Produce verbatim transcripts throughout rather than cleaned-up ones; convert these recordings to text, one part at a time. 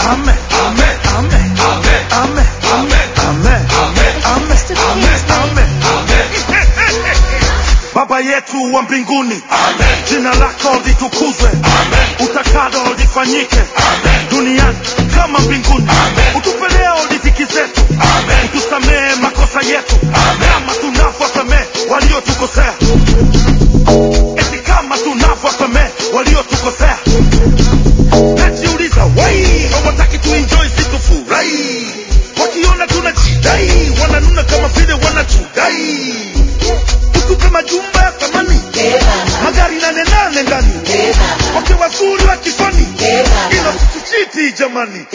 amen, amen, amen, amen, amen, amen, amen, amen, amen, amen. Baba yetu wa mbinguni, amen. Jina lako litukuzwe, amen. Utakalo lifanyike, amen. Duniani kama mbinguni, amen. Utupe leo riziki zetu, amen. Utusamehe makosa yetu, amen. Kama tunavyosamehe waliotukosea, eti kama tunavyosamehe waliotukosea. Najiuliza why hawataki tu enjoy siku furahi, wakiona tunajidai wananuna kama vile wanatudai. Utupe majumba ya thamani, magari nane nane ndani, wake wazuri wa kifani, ila tusichiti jamani.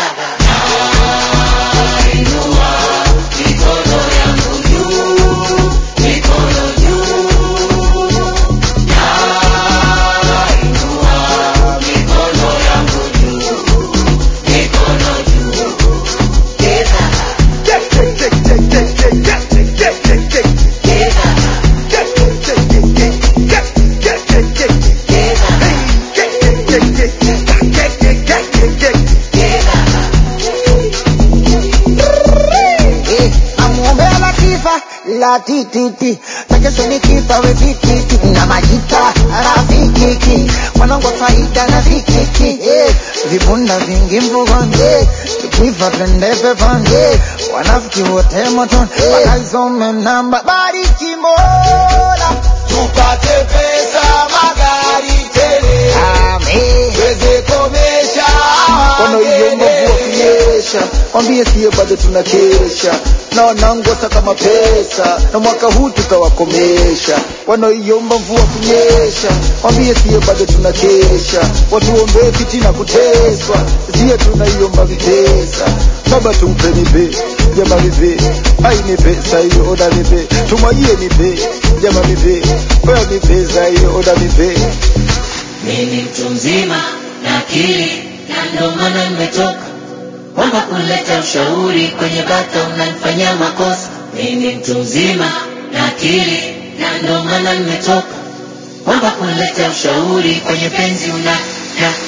La ti ti ti, take so nikifa we ti ti ti na majita rafiki ki wanangu faida na vikiki eh vibunda vingi mvugoni eh tukifa twende peponi eh wanafiki wote motoni wakaisome namba bariki Mola tupate pesa magari tele amen weze komesha wanaiyomba mvua kunyesha wambie siye bado tunakesha na wanangosa kama pesa na mwaka huu tutawakomesha. Wanaiyomba mvua kunyesha wambie siye bado tunakesha, watuombee fitina kuteswa siye tunaiomba vipesa. Baba tumpe nipe jama nipe ai ni pesa hiyo oda nipe tumwajie nipe jama nipe wewe ni pesa hiyo oda nipe. Mimi mtu mzima na akili na ndo maana nimetoka Wamba kuleta ushauri kwenye bata unanifanyia makosa. Mimi mtu mzima na akili na ndo maana nimetoka Wamba kuleta ushauri kwenye penzi una na